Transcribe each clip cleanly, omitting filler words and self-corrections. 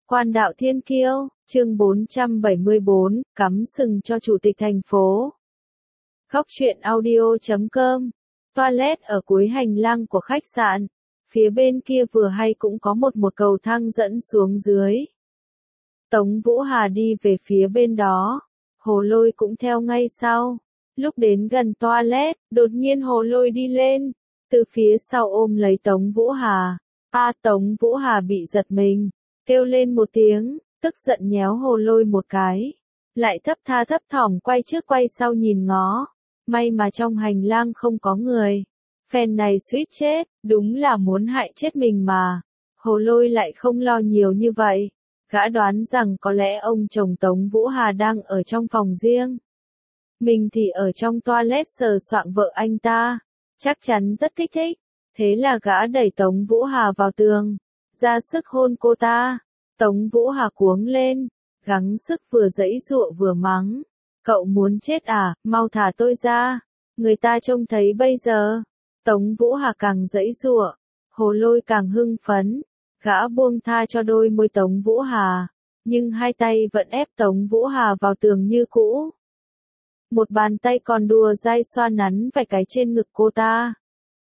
Quan đạo thiên kiêu, chương 474, cắm sừng cho chủ tịch thành phố. Góc truyện audio.com. Toilet ở cuối hành lang của khách sạn. Phía bên kia vừa hay cũng có một cầu thang dẫn xuống dưới. Tống Vũ Hà đi về phía bên đó. Hồ Lôi cũng theo ngay sau. Lúc đến gần toilet, đột nhiên Hồ Lôi đi lên. Từ phía sau ôm lấy Tống Vũ Hà. Tống Vũ Hà bị giật mình. Kêu lên một tiếng, tức giận nhéo Hồ Lôi một cái. Lại thấp thỏm quay trước quay sau nhìn ngó. May mà trong hành lang không có người. Phen này suýt chết, đúng là muốn hại chết mình mà. Hồ Lôi lại không lo nhiều như vậy. Gã đoán rằng có lẽ ông chồng Tống Vũ Hà đang ở trong phòng riêng. Mình thì ở trong toilet sờ soạng vợ anh ta. Chắc chắn rất kích thích. Thế là gã đẩy Tống Vũ Hà vào tường. Ra sức hôn cô ta. Tống Vũ Hà cuống lên. Gắng sức vừa giãy giụa vừa mắng. Cậu muốn chết à, mau thả tôi ra. Người ta trông thấy bây giờ. Tống Vũ Hà càng giãy giụa. Hồ Lôi càng hưng phấn. Gã buông tha cho đôi môi Tống Vũ Hà. Nhưng hai tay vẫn ép Tống Vũ Hà vào tường như cũ. Một bàn tay còn đùa dai xoa nắn vài cái trên ngực cô ta.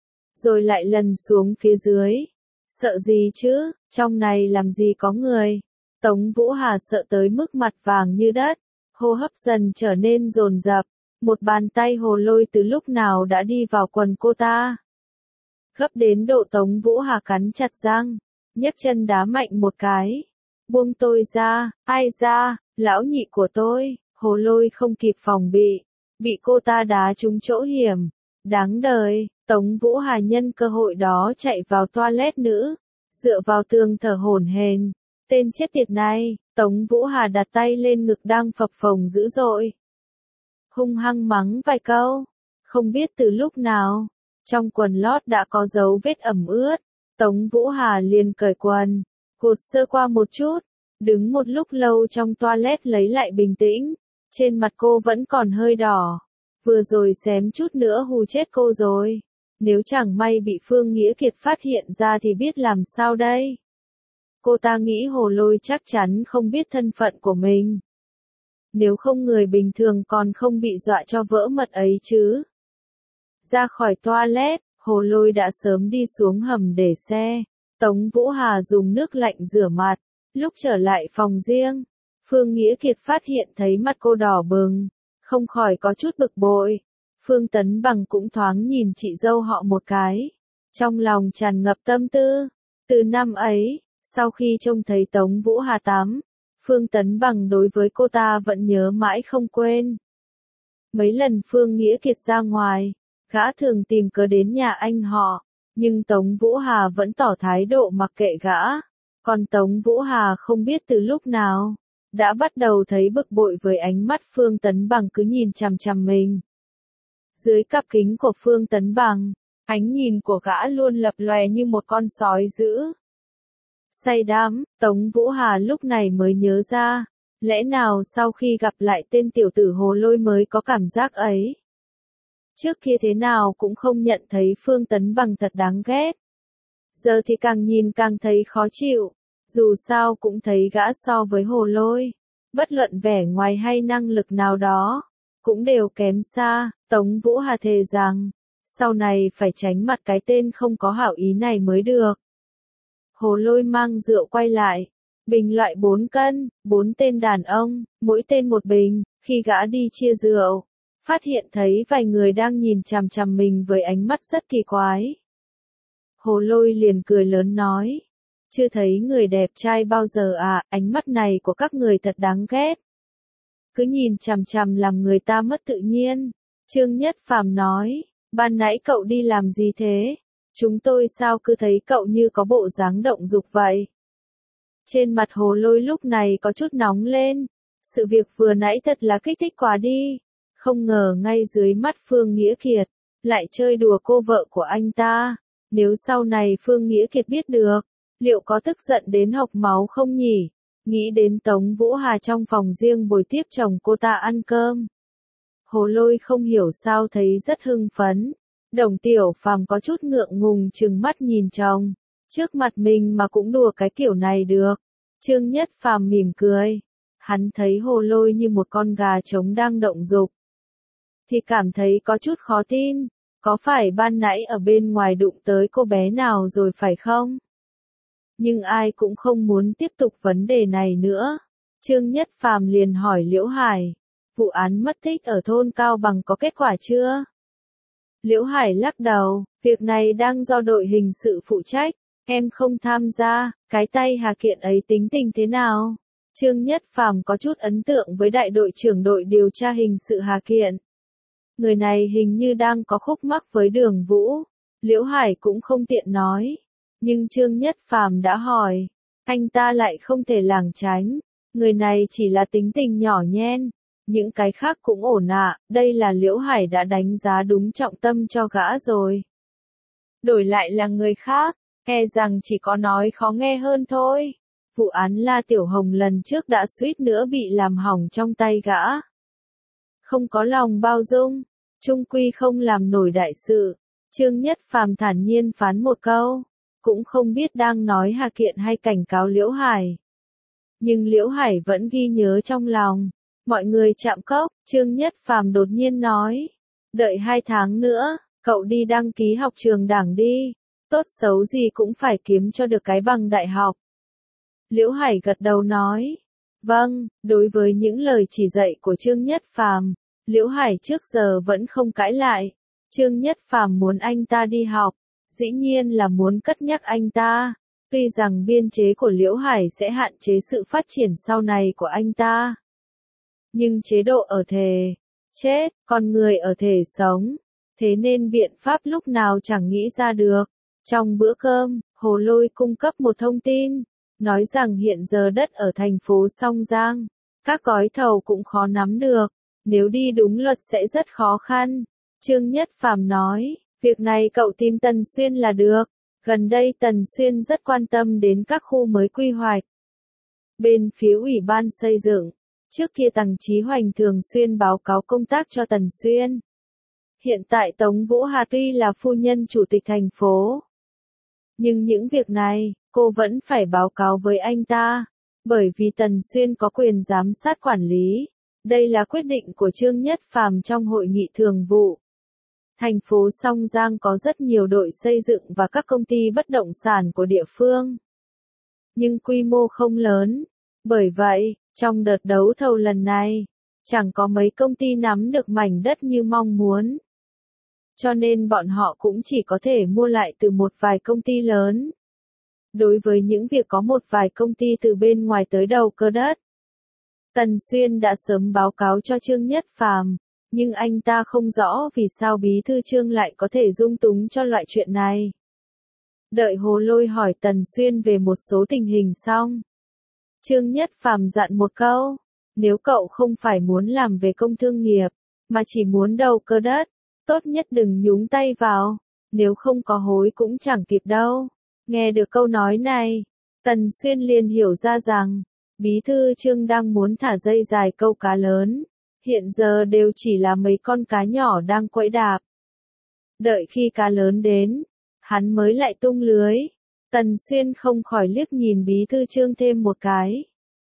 Rồi lại lần xuống phía dưới. Sợ gì chứ, trong này làm gì có người. Tống Vũ Hà sợ tới mức mặt vàng như đất. Hô hấp dần trở nên dồn dập. Một bàn tay Hồ Lôi từ lúc nào đã đi vào quần cô ta. Gấp đến độ Tống Vũ Hà cắn chặt răng. Nhấc chân đá mạnh một cái. Buông tôi ra, ai ra, lão nhị của tôi. Hồ Lôi không kịp phòng bị. Bị cô ta đá trúng chỗ hiểm. Đáng đời, Tống Vũ Hà nhân cơ hội đó chạy vào toilet nữ. Dựa vào tường thở hổn hển. Tên chết tiệt này, Tống Vũ Hà đặt tay lên ngực đang phập phồng dữ dội. Hung hăng mắng vài câu. Không biết từ lúc nào, trong quần lót đã có dấu vết ẩm ướt. Tống Vũ Hà liền cởi quần, cột sơ qua một chút. Đứng một lúc lâu trong toilet lấy lại bình tĩnh. Trên mặt cô vẫn còn hơi đỏ. Vừa rồi xém chút nữa hù chết cô rồi. Nếu chẳng may bị Phương Nghĩa Kiệt phát hiện ra thì biết làm sao đây. Cô ta nghĩ Hồ Lôi chắc chắn không biết thân phận của mình. Nếu không người bình thường còn không bị dọa cho vỡ mật ấy chứ. Ra khỏi toilet, Hồ Lôi đã sớm đi xuống hầm để xe. Tống Vũ Hà dùng nước lạnh rửa mặt. Lúc trở lại phòng riêng, Phương Nghĩa Kiệt phát hiện thấy mặt cô đỏ bừng. Không khỏi có chút bực bội. Phương Tấn Bằng cũng thoáng nhìn chị dâu họ một cái. Trong lòng tràn ngập tâm tư. Từ năm ấy, sau khi trông thấy Tống Vũ Hà tắm, Phương Tấn Bằng đối với cô ta vẫn nhớ mãi không quên. Mấy lần Phương Nghĩa Kiệt ra ngoài, gã thường tìm cớ đến nhà anh họ, nhưng Tống Vũ Hà vẫn tỏ thái độ mặc kệ gã. Còn Tống Vũ Hà không biết từ lúc nào, đã bắt đầu thấy bực bội với ánh mắt Phương Tấn Bằng cứ nhìn chằm chằm mình. Dưới cặp kính của Phương Tấn Bằng, ánh nhìn của gã luôn lập lòe như một con sói dữ. Say đắm, Tống Vũ Hà lúc này mới nhớ ra, lẽ nào sau khi gặp lại tên tiểu tử Hồ Lôi mới có cảm giác ấy. Trước kia thế nào cũng không nhận thấy Phương Tấn Bằng thật đáng ghét. Giờ thì càng nhìn càng thấy khó chịu, dù sao cũng thấy gã so với Hồ Lôi, bất luận vẻ ngoài hay năng lực nào đó, cũng đều kém xa. Tống Vũ Hà thề rằng, sau này phải tránh mặt cái tên không có hảo ý này mới được. Hồ Lôi mang rượu quay lại. Bình loại 4 cân, 4 tên đàn ông, mỗi tên một bình. Khi gã đi chia rượu, phát hiện thấy vài người đang nhìn chằm chằm mình với ánh mắt rất kỳ quái. Hồ Lôi liền cười lớn nói. Chưa thấy người đẹp trai bao giờ à, ánh mắt này của các người thật đáng ghét. Cứ nhìn chằm chằm làm người ta mất tự nhiên. Trương Nhất Phàm nói, ban nãy cậu đi làm gì thế? Chúng tôi sao cứ thấy cậu như có bộ dáng động dục vậy? Trên mặt Hồ Lôi lúc này có chút nóng lên. Sự việc vừa nãy thật là kích thích quá đi. Không ngờ ngay dưới mắt Phương Nghĩa Kiệt, lại chơi đùa cô vợ của anh ta. Nếu sau này Phương Nghĩa Kiệt biết được, liệu có tức giận đến hộc máu không nhỉ? Nghĩ đến Tống Vũ Hà trong phòng riêng bồi tiếp chồng cô ta ăn cơm. Hồ Lôi không hiểu sao thấy rất hưng phấn. Đồng Tiểu Phàm có chút ngượng ngùng trừng mắt nhìn chồng. Trước mặt mình mà cũng đùa cái kiểu này được. Trương Nhất Phàm mỉm cười. Hắn thấy Hồ Lôi như một con gà trống đang động dục. Thì cảm thấy có chút khó tin. Có phải ban nãy ở bên ngoài đụng tới cô bé nào rồi phải không? Nhưng ai cũng không muốn tiếp tục vấn đề này nữa. Trương Nhất Phàm liền hỏi Liễu Hải. Vụ án mất tích ở thôn Cao Bằng có kết quả chưa? Liễu Hải lắc đầu, việc này đang do đội hình sự phụ trách, em không tham gia, cái tay Hà Kiện ấy tính tình thế nào? Trương Nhất Phàm có chút ấn tượng với đại đội trưởng đội điều tra hình sự Hà Kiện. Người này hình như đang có khúc mắc với Đường Vũ. Liễu Hải cũng không tiện nói. Nhưng Trương Nhất Phàm đã hỏi, anh ta lại không thể lảng tránh. Người này chỉ là tính tình nhỏ nhen. Những cái khác cũng ổn ạ, đây là Liễu Hải đã đánh giá đúng trọng tâm cho gã rồi. Đổi lại là người khác, e rằng chỉ có nói khó nghe hơn thôi. Vụ án La Tiểu Hồng lần trước đã suýt nữa bị làm hỏng trong tay gã. Không có lòng bao dung, chung quy không làm nổi đại sự. Trương Nhất Phàm thản nhiên phán một câu, cũng không biết đang nói Hà Kiện hay cảnh cáo Liễu Hải. Nhưng Liễu Hải vẫn ghi nhớ trong lòng. Mọi người chạm cốc, Trương Nhất Phàm đột nhiên nói. Đợi 2 tháng nữa, cậu đi đăng ký học trường đảng đi. Tốt xấu gì cũng phải kiếm cho được cái bằng đại học. Liễu Hải gật đầu nói. Vâng, đối với những lời chỉ dạy của Trương Nhất Phàm, Liễu Hải trước giờ vẫn không cãi lại. Trương Nhất Phàm muốn anh ta đi học, dĩ nhiên là muốn cất nhắc anh ta. Tuy rằng biên chế của Liễu Hải sẽ hạn chế sự phát triển sau này của anh ta. Nhưng chế độ ở thể chết, con người ở thể sống. Thế nên biện pháp lúc nào chẳng nghĩ ra được. Trong bữa cơm, Hồ Lôi cung cấp một thông tin. Nói rằng hiện giờ đất ở thành phố Song Giang. Các gói thầu cũng khó nắm được. Nếu đi đúng luật sẽ rất khó khăn. Trương Nhất Phàm nói, việc này cậu tìm Tần Xuyên là được. Gần đây Tần Xuyên rất quan tâm đến các khu mới quy hoạch. Bên phía Ủy ban xây dựng, trước kia Tằng Chí Hoành thường xuyên báo cáo công tác cho Tần Xuyên. Hiện tại Tống Vũ Hà tuy là phu nhân chủ tịch thành phố. Nhưng những việc này, cô vẫn phải báo cáo với anh ta. Bởi vì Tần Xuyên có quyền giám sát quản lý. Đây là quyết định của Trương Nhất Phàm trong hội nghị thường vụ. Thành phố Song Giang có rất nhiều đội xây dựng và các công ty bất động sản của địa phương. Nhưng quy mô không lớn. Bởi vậy, trong đợt đấu thầu lần này, chẳng có mấy công ty nắm được mảnh đất như mong muốn. Cho nên bọn họ cũng chỉ có thể mua lại từ một vài công ty lớn. Đối với những việc có một vài công ty từ bên ngoài tới đầu cơ đất, Tần Xuyên đã sớm báo cáo cho Trương Nhất Phàm, nhưng anh ta không rõ vì sao bí thư Trương lại có thể dung túng cho loại chuyện này. Đợi Hồ Lôi hỏi Tần Xuyên về một số tình hình xong, Trương Nhất Phàm dặn một câu, nếu cậu không phải muốn làm về công thương nghiệp, mà chỉ muốn đầu cơ đất, tốt nhất đừng nhúng tay vào, nếu không có hối cũng chẳng kịp đâu. Nghe được câu nói này, Tần Xuyên liền hiểu ra rằng, bí thư Trương đang muốn thả dây dài câu cá lớn, hiện giờ đều chỉ là mấy con cá nhỏ đang quẫy đạp. Đợi khi cá lớn đến, hắn mới lại tung lưới. Tần Xuyên không khỏi liếc nhìn bí thư Trương thêm một cái.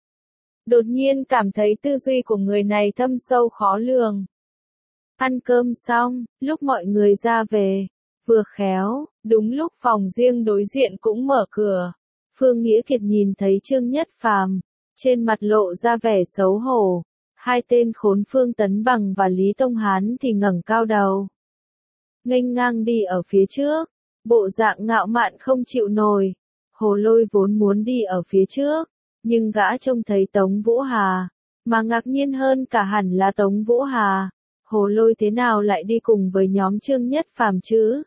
Đột nhiên cảm thấy tư duy của người này thâm sâu khó lường. Ăn cơm xong, lúc mọi người ra về, vừa khéo, đúng lúc phòng riêng đối diện cũng mở cửa. Phương Nghĩa Kiệt nhìn thấy Trương Nhất Phàm, trên mặt lộ ra vẻ xấu hổ. Hai tên khốn Phương Tấn Bằng và Lý Tông Hán thì ngẩng cao đầu. Nghênh ngang đi ở phía trước, bộ dạng ngạo mạn không chịu nổi. Hồ Lôi vốn muốn đi ở phía trước, nhưng gã trông thấy Tống Vũ Hà, mà ngạc nhiên hơn cả hẳn là Tống Vũ Hà. Hồ Lôi thế nào lại đi cùng với nhóm Trương Nhất Phàm chứ?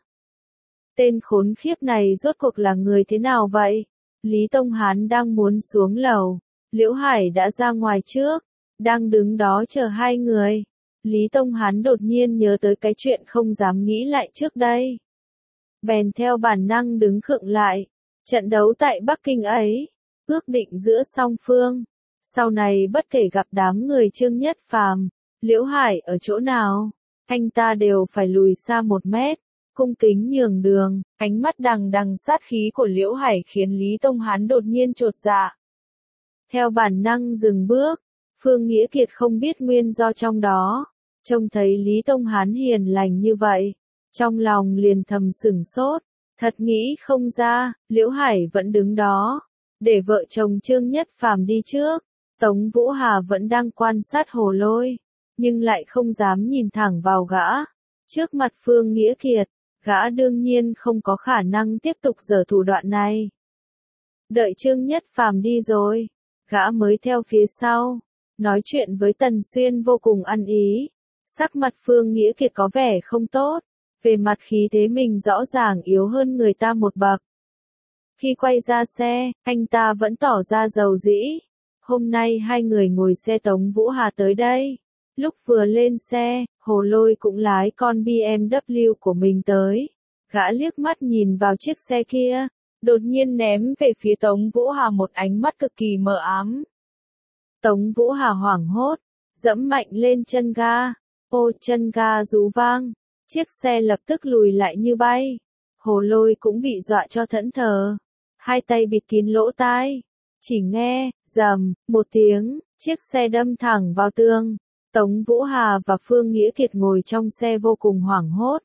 Tên khốn khiếp này rốt cuộc là người thế nào vậy? Lý Tông Hán đang muốn xuống lầu, Liễu Hải đã ra ngoài trước, đang đứng đó chờ hai người. Lý Tông Hán đột nhiên nhớ tới cái chuyện không dám nghĩ lại trước đây. Bèn theo bản năng đứng khựng lại. Trận đấu tại Bắc Kinh ấy, ước định giữa song phương. Sau này bất kể gặp đám người Trương Nhất Phàm, Liễu Hải ở chỗ nào, anh ta đều phải lùi xa 1 mét, cung kính nhường đường. Ánh mắt đằng đằng sát khí của Liễu Hải khiến Lý Tông Hán đột nhiên chột dạ. Theo bản năng dừng bước, Phương Nghĩa Kiệt không biết nguyên do trong đó, trông thấy Lý Tông Hán hiền lành như vậy, trong lòng liền thầm sửng sốt, thật nghĩ không ra, Liễu Hải vẫn đứng đó, để vợ chồng Trương Nhất Phàm đi trước, Tống Vũ Hà vẫn đang quan sát Hồ Lôi, nhưng lại không dám nhìn thẳng vào gã. Trước mặt Phương Nghĩa Kiệt, gã đương nhiên không có khả năng tiếp tục giở thủ đoạn này. Đợi Trương Nhất Phàm đi rồi, gã mới theo phía sau, nói chuyện với Tần Xuyên vô cùng ăn ý. Sắc mặt Phương Nghĩa Kiệt có vẻ không tốt, về mặt khí thế mình rõ ràng yếu hơn người ta một bậc. Khi quay ra xe, anh ta vẫn tỏ ra giàu dĩ. Hôm nay hai người ngồi xe Tống Vũ Hà tới đây. Lúc vừa lên xe, Hồ Lôi cũng lái con BMW của mình tới. Gã liếc mắt nhìn vào chiếc xe kia, đột nhiên ném về phía Tống Vũ Hà một ánh mắt cực kỳ mờ ám. Tống Vũ Hà hoảng hốt, dẫm mạnh lên chân ga. Ô, chân ga rú vang, chiếc xe lập tức lùi lại như bay. Hồ Lôi cũng bị dọa cho thẫn thờ, hai tay bịt kín lỗ tai. Chỉ nghe, rầm, một tiếng, chiếc xe đâm thẳng vào tường. Tống Vũ Hà và Phương Nghĩa Kiệt ngồi trong xe vô cùng hoảng hốt.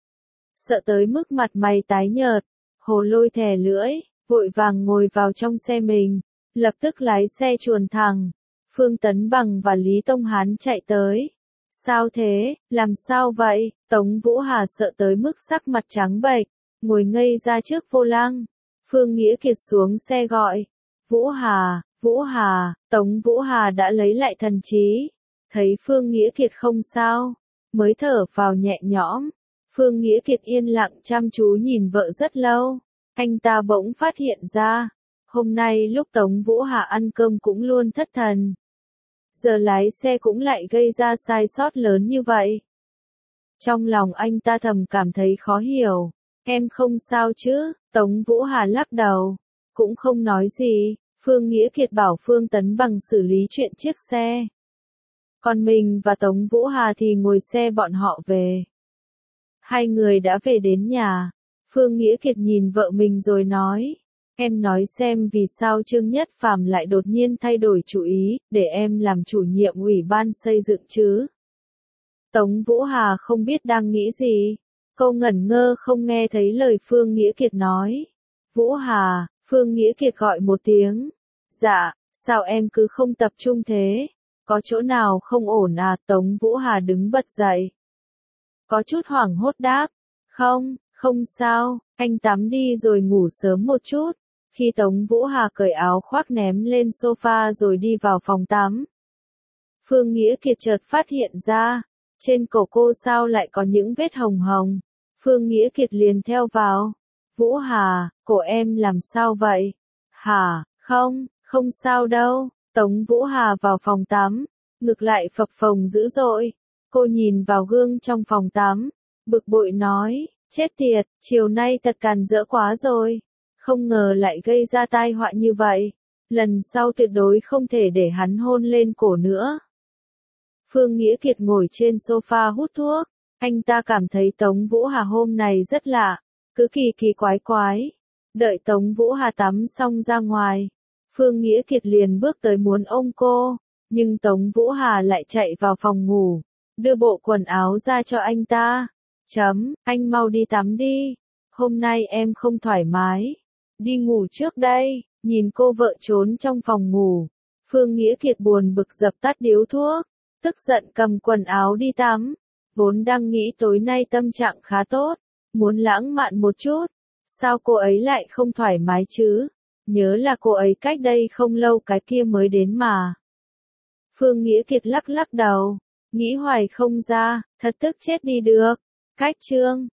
Sợ tới mức mặt mày tái nhợt, Hồ Lôi thè lưỡi, vội vàng ngồi vào trong xe mình, lập tức lái xe chuồn thẳng. Phương Tấn Bằng và Lý Tông Hán chạy tới. Sao thế, làm sao vậy? Tống Vũ Hà sợ tới mức sắc mặt trắng bệch, ngồi ngây ra trước vô lăng. Phương Nghĩa Kiệt xuống xe gọi. Vũ Hà, Vũ Hà, Tống Vũ Hà đã lấy lại thần trí. Thấy Phương Nghĩa Kiệt không sao, mới thở vào nhẹ nhõm. Phương Nghĩa Kiệt yên lặng chăm chú nhìn vợ rất lâu. Anh ta bỗng phát hiện ra, hôm nay lúc Tống Vũ Hà ăn cơm cũng luôn thất thần. Giờ lái xe cũng lại gây ra sai sót lớn như vậy. Trong lòng anh ta thầm cảm thấy khó hiểu. Em không sao chứ? Tống Vũ Hà lắc đầu, cũng không nói gì. Phương Nghĩa Kiệt bảo Phương Tấn Bằng xử lý chuyện chiếc xe. Còn mình và Tống Vũ Hà thì ngồi xe bọn họ về. Hai người đã về đến nhà. Phương Nghĩa Kiệt nhìn vợ mình rồi nói. Em nói xem vì sao Trương Nhất Phàm lại đột nhiên thay đổi chủ ý, để em làm chủ nhiệm ủy ban xây dựng chứ. Tống Vũ Hà không biết đang nghĩ gì. Cô ngẩn ngơ không nghe thấy lời Phương Nghĩa Kiệt nói. Vũ Hà, Phương Nghĩa Kiệt gọi một tiếng. Dạ, sao em cứ không tập trung thế? Có chỗ nào không ổn à? Tống Vũ Hà đứng bật dậy. Có chút hoảng hốt đáp. Không sao, anh tắm đi rồi ngủ sớm một chút. Khi Tống Vũ Hà cởi áo khoác ném lên sofa rồi đi vào phòng tắm. Phương Nghĩa Kiệt chợt phát hiện ra, trên cổ cô sao lại có những vết hồng hồng. Phương Nghĩa Kiệt liền theo vào. Vũ Hà, cổ em làm sao vậy? Hả, không sao đâu. Tống Vũ Hà vào phòng tắm, ngực lại phập phồng dữ dội. Cô nhìn vào gương trong phòng tắm, bực bội nói, chết tiệt, chiều nay thật càn rỡ quá rồi. Không ngờ lại gây ra tai họa như vậy. Lần sau tuyệt đối không thể để hắn hôn lên cổ nữa. Phương Nghĩa Kiệt ngồi trên sofa hút thuốc. Anh ta cảm thấy Tống Vũ Hà hôm này rất lạ, cứ kỳ kỳ quái quái. Đợi Tống Vũ Hà tắm xong ra ngoài, Phương Nghĩa Kiệt liền bước tới muốn ôm cô, nhưng Tống Vũ Hà lại chạy vào phòng ngủ, đưa bộ quần áo ra cho anh ta. Anh mau đi tắm đi, hôm nay em không thoải mái, đi ngủ trước đây. Nhìn cô vợ trốn trong phòng ngủ, Phương Nghĩa Kiệt buồn bực dập tắt điếu thuốc, tức giận cầm quần áo đi tắm. Vốn đang nghĩ tối nay tâm trạng khá tốt, muốn lãng mạn một chút, sao cô ấy lại không thoải mái chứ? Nhớ là cô ấy cách đây không lâu cái kia mới đến mà. Phương Nghĩa Kiệt lắc đầu, nghĩ hoài không ra, thật tức chết đi được. Cách chương